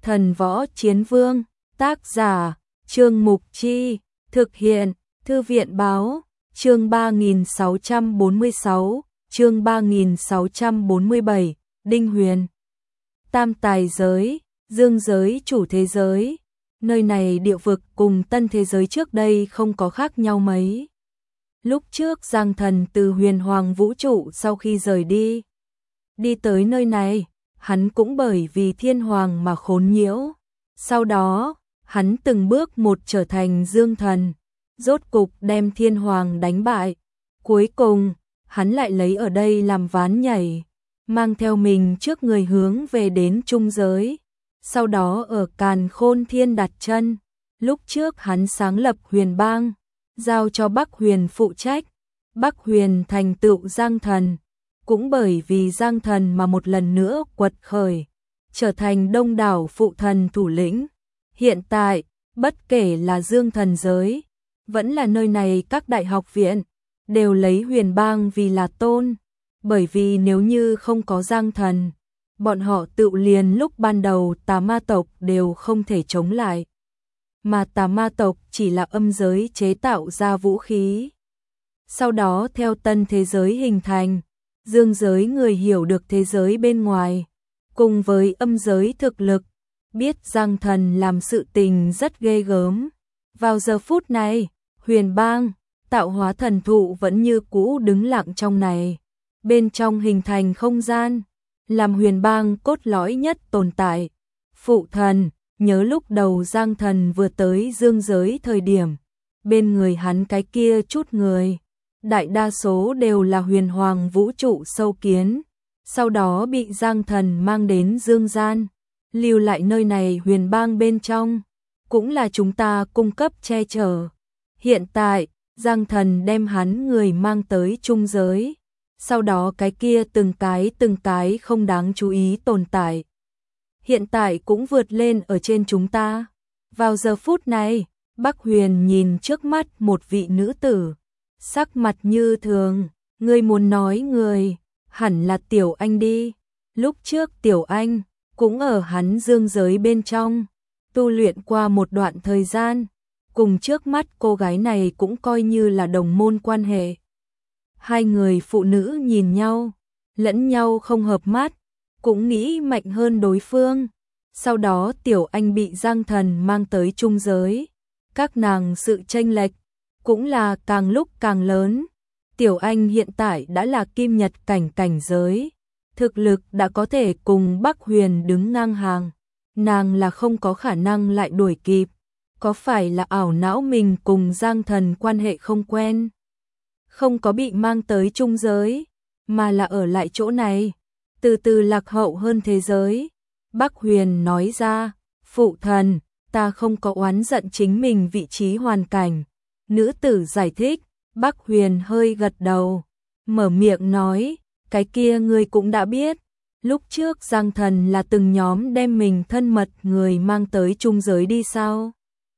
Thần Võ Chiến Vương, tác giả, Trương Mục Chi, thực hiện, Thư viện Báo, chương 3646, chương 3647, Đinh Huyền. Tam tài giới, dương giới chủ thế giới, nơi này địa vực cùng tân thế giới trước đây không có khác nhau mấy. Lúc trước Giang Thần từ huyền hoàng vũ trụ sau khi rời đi tới nơi này, hắn cũng bởi vì thiên hoàng mà khốn nhiễu. Sau đó, hắn từng bước một trở thành dương thần, rốt cục đem thiên hoàng đánh bại. Cuối cùng, hắn lại lấy ở đây làm ván nhảy, mang theo mình trước người hướng về đến trung giới. Sau đó ở Càn Khôn Thiên đặt chân. Lúc trước hắn sáng lập Huyền Bang, giao cho Bắc Huyền phụ trách. Bắc Huyền thành tựu Giang Thần, cũng bởi vì Giang Thần mà một lần nữa quật khởi, trở thành đông đảo phụ thần thủ lĩnh. Hiện tại, bất kể là dương thần giới, vẫn là nơi này các đại học viện, đều lấy Huyền Bang vì là tôn. Bởi vì nếu như không có Giang Thần, bọn họ tự liền lúc ban đầu tà ma tộc đều không thể chống lại. Mà tà ma tộc chỉ là âm giới chế tạo ra vũ khí. Sau đó theo tân thế giới hình thành, dương giới người hiểu được thế giới bên ngoài, cùng với âm giới thực lực, biết Giang Thần làm sự tình rất ghê gớm. Vào giờ phút này, Huyền Bang, tạo hóa thần thụ vẫn như cũ đứng lặng trong này. Bên trong hình thành không gian, làm Huyền Bang cốt lõi nhất tồn tại. Phụ thần, nhớ lúc đầu Giang Thần vừa tới dương giới thời điểm, bên người hắn cái kia chút người, đại đa số đều là huyền hoàng vũ trụ sâu kiến. Sau đó bị Giang Thần mang đến dương gian, lưu lại nơi này Huyền Bang bên trong, cũng là chúng ta cung cấp che chở. Hiện tại, Giang Thần đem hắn người mang tới trung giới. Sau đó cái kia từng cái không đáng chú ý tồn tại, hiện tại cũng vượt lên ở trên chúng ta. Vào giờ phút này, Bắc Huyền nhìn trước mắt một vị nữ tử, sắc mặt như thường. Ngươi muốn nói người, hẳn là Tiểu Anh đi. Lúc trước Tiểu Anh cũng ở hắn dương giới bên trong, tu luyện qua một đoạn thời gian, cùng trước mắt cô gái này cũng coi như là đồng môn quan hệ. Hai người phụ nữ nhìn nhau, lẫn nhau không hợp mắt, cũng nghĩ mạnh hơn đối phương. Sau đó Tiểu Anh bị Giang Thần mang tới trung giới, các nàng sự chênh lệch cũng là càng lúc càng lớn. Tiểu Anh hiện tại đã là kim nhật cảnh giới, thực lực đã có thể cùng Bắc Huyền đứng ngang hàng, nàng là không có khả năng lại đuổi kịp. Có phải là ảo não mình cùng Giang Thần quan hệ không quen, không có bị mang tới trung giới, mà là ở lại chỗ này, từ từ lạc hậu hơn thế giới. Bắc Huyền nói ra, phụ thần, ta không có oán giận chính mình vị trí hoàn cảnh. Nữ tử giải thích. Bắc Huyền hơi gật đầu, mở miệng nói, cái kia ngươi cũng đã biết, lúc trước Giang Thần là từng nhóm đem mình thân mật người mang tới trung giới đi sao?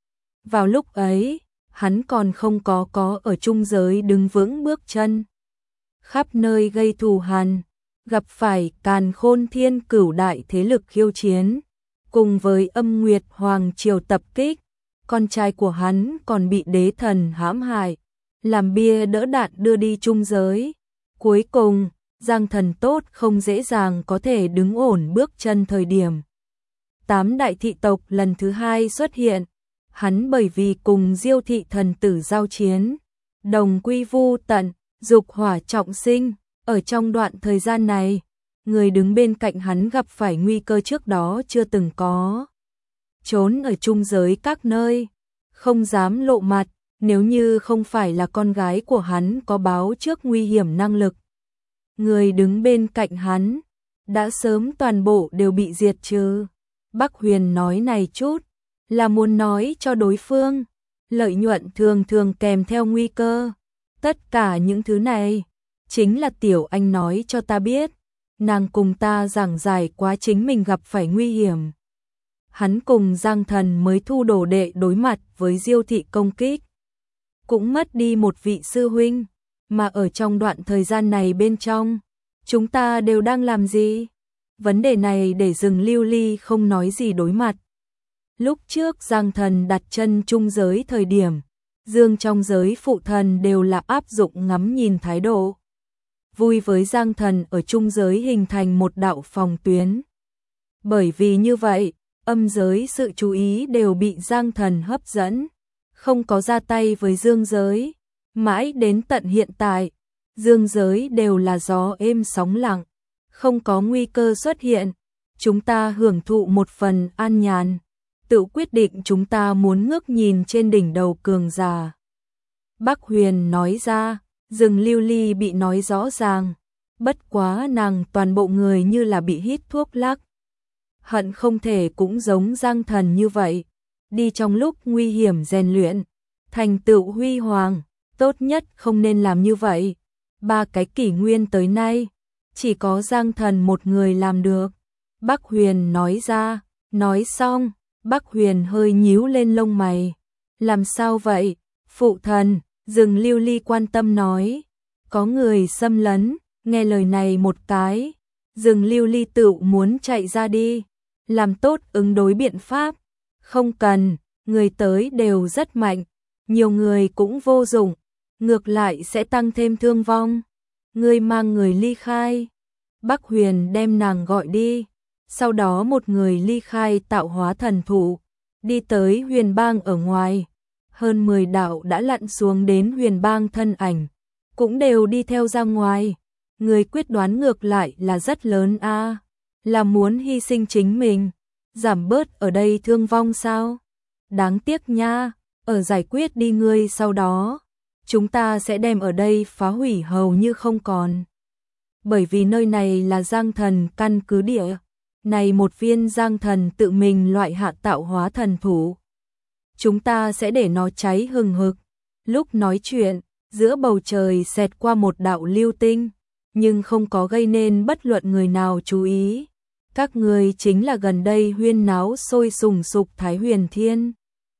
Vào lúc ấy, hắn còn không có ở trung giới đứng vững bước chân, khắp nơi gây thù hằn, gặp phải Càn Khôn Thiên cửu đại thế lực khiêu chiến, cùng với Âm Nguyệt Hoàng triều tập kích, con trai của hắn còn bị đế thần hãm hại, làm bia đỡ đạn đưa đi trung giới. Cuối cùng, Giang Thần tốt không dễ dàng có thể đứng ổn bước chân thời điểm 8 đại thị tộc lần thứ 2 xuất hiện. Hắn bởi vì cùng Diêu thị thần tử giao chiến, đồng quy vu tận, dục hỏa trọng sinh. Ở trong đoạn thời gian này, người đứng bên cạnh hắn gặp phải nguy cơ trước đó chưa từng có. Trốn ở trung giới các nơi, không dám lộ mặt, nếu như không phải là con gái của hắn có báo trước nguy hiểm năng lực. Người đứng bên cạnh hắn, đã sớm toàn bộ đều bị diệt trừ. Bắc Huyền nói này chút, là muốn nói cho đối phương, lợi nhuận thường thường kèm theo nguy cơ. Tất cả những thứ này, chính là Tiểu Anh nói cho ta biết, nàng cùng ta giảng giải quá chính mình gặp phải nguy hiểm. Hắn cùng Giang Thần mới thu đồ đệ đối mặt với Diêu thị công kích, cũng mất đi một vị sư huynh, mà ở trong đoạn thời gian này bên trong, chúng ta đều đang làm gì? Vấn đề này để rừng lưu ly không nói gì đối mặt. Lúc trước Giang Thần đặt chân trung giới thời điểm, dương trong giới phụ thần đều là áp dụng ngắm nhìn thái độ. Vui với Giang Thần ở trung giới hình thành một đạo phòng tuyến. Bởi vì như vậy, âm giới sự chú ý đều bị Giang Thần hấp dẫn, không có ra tay với dương giới. Mãi đến tận hiện tại, dương giới đều là gió êm sóng lặng, không có nguy cơ xuất hiện. Chúng ta hưởng thụ một phần an nhàn, tự quyết định chúng ta muốn ngước nhìn trên đỉnh đầu cường giả. Bắc Huyền nói ra, rừng lưu ly bị nói rõ ràng, bất quá nàng toàn bộ người như là bị hít thuốc lắc. Hận không thể cũng giống Giang Thần như vậy, đi trong lúc nguy hiểm rèn luyện, thành tựu huy hoàng, tốt nhất không nên làm như vậy. 3 cái kỷ nguyên tới nay, chỉ có Giang Thần một người làm được. Bắc Huyền nói ra, nói xong, Bắc Huyền hơi nhíu lên lông mày. Làm sao vậy, phụ thần? Rừng lưu ly quan tâm nói. Có người xâm lấn, nghe lời này một cái. Rừng lưu ly tự muốn chạy ra đi, làm tốt ứng đối biện pháp. Không cần, người tới đều rất mạnh, nhiều người cũng vô dụng, ngược lại sẽ tăng thêm thương vong. Ngươi mang người ly khai. Bắc Huyền đem nàng gọi đi, sau đó một người ly khai tạo hóa thần thụ, đi tới huyền bang ở ngoài. Hơn 10 đạo đã lặn xuống đến huyền bang thân ảnh, cũng đều đi theo ra ngoài. Người quyết đoán ngược lại là rất lớn a, là muốn hy sinh chính mình, giảm bớt ở đây thương vong sao? Đáng tiếc nha, ở giải quyết đi ngươi sau đó, chúng ta sẽ đem ở đây phá hủy hầu như không còn. Bởi vì nơi này là Giang Thần căn cứ địa, này một viên Giang Thần tự mình loại hạ tạo hóa thần thụ. Chúng ta sẽ để nó cháy hừng hực. Lúc nói chuyện, giữa bầu trời xẹt qua một đạo lưu tinh, nhưng không có gây nên bất luận người nào chú ý. Các người chính là gần đây huyên náo sôi sùng sục Thái Huyền Thiên.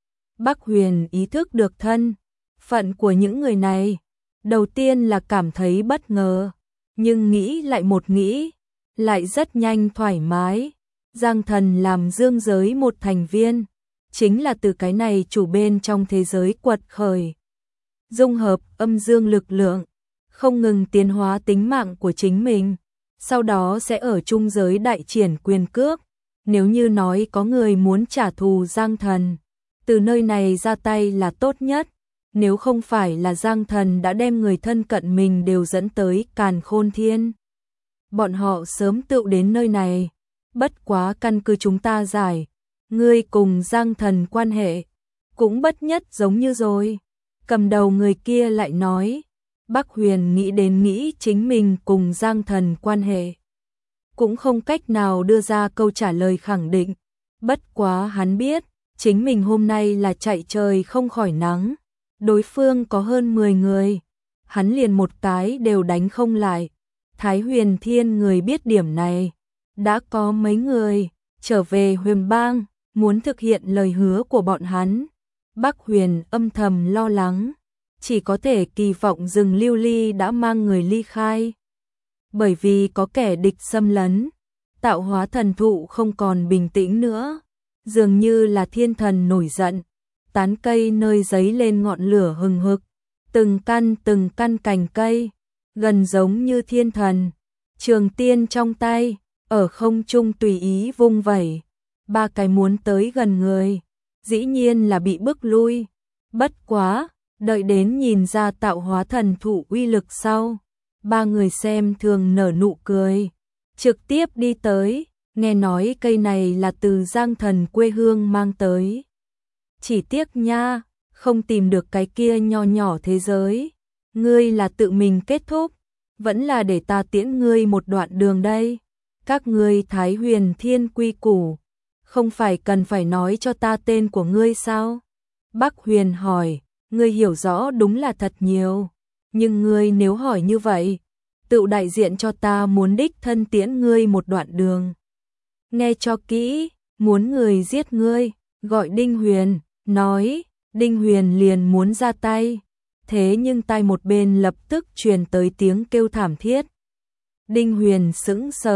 Bắc Huyền ý thức được thân phận của những người này, đầu tiên là cảm thấy bất ngờ, nhưng nghĩ lại một nghĩ, lại rất nhanh thoải mái. Giang Thần làm dương giới một thành viên, chính là từ cái này chủ bên trong thế giới quật khởi, dung hợp âm dương lực lượng, không ngừng tiến hóa tính mạng của chính mình, sau đó sẽ ở trung giới đại triển quyền cước. Nếu như nói có người muốn trả thù Giang Thần, từ nơi này ra tay là tốt nhất. Nếu không phải là Giang Thần đã đem người thân cận mình đều dẫn tới Càn Khôn Thiên, bọn họ sớm tựu đến nơi này. Bất quá căn cứ chúng ta giải, ngươi cùng Giang Thần quan hệ cũng bất nhất giống như rồi. Cầm đầu người kia lại nói. Bắc Huyền nghĩ đến nghĩ chính mình cùng Giang Thần quan hệ, cũng không cách nào đưa ra câu trả lời khẳng định. Bất quá hắn biết, chính mình hôm nay là chạy trời không khỏi nắng. Đối phương có hơn 10 người, hắn liền một cái đều đánh không lại. Thái Huyền Thiên người biết điểm này, đã có mấy người trở về huyền bang, muốn thực hiện lời hứa của bọn hắn. Bắc Huyền âm thầm lo lắng, chỉ có thể kỳ vọng rừng lưu ly đã mang người ly khai. Bởi vì có kẻ địch xâm lấn, tạo hóa thần thụ không còn bình tĩnh nữa, dường như là thiên thần nổi giận. Tán cây nơi giấy lên ngọn lửa hừng hực, từng căn cành cây, gần giống như thiên thần. Trường tiên trong tay, ở không trung tùy ý vung vẩy. 3 cái muốn tới gần người, dĩ nhiên là bị bức lui. Bất quá, đợi đến nhìn ra tạo hóa thần thụ uy lực sau, 3 người xem thường nở nụ cười, trực tiếp đi tới. Nghe nói cây này là từ Giang Thần quê hương mang tới. Chỉ tiếc nha, không tìm được cái kia nho nhỏ thế giới. Ngươi là tự mình kết thúc, vẫn là để ta tiễn ngươi một đoạn đường đây. Các ngươi Thái Huyền Thiên quy củ, không phải cần phải nói cho ta tên của ngươi sao? Bắc Huyền hỏi, ngươi hiểu rõ đúng là thật nhiều, nhưng ngươi nếu hỏi như vậy, tự đại diện cho ta muốn đích thân tiễn ngươi một đoạn đường. Nghe cho kỹ, muốn người giết ngươi, gọi Đinh Huyền. Nói, Đinh Huyền liền muốn ra tay, thế nhưng tai một bên lập tức truyền tới tiếng kêu thảm thiết. Đinh Huyền sững sờ,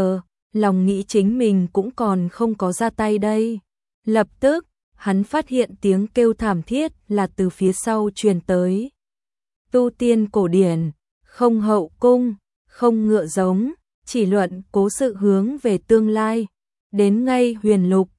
lòng nghĩ chính mình cũng còn không có ra tay đây. Lập tức, hắn phát hiện tiếng kêu thảm thiết là từ phía sau truyền tới. Tu tiên cổ điển, không hậu cung, không ngựa giống, chỉ luận cố sự hướng về tương lai. Đến ngay huyền lục,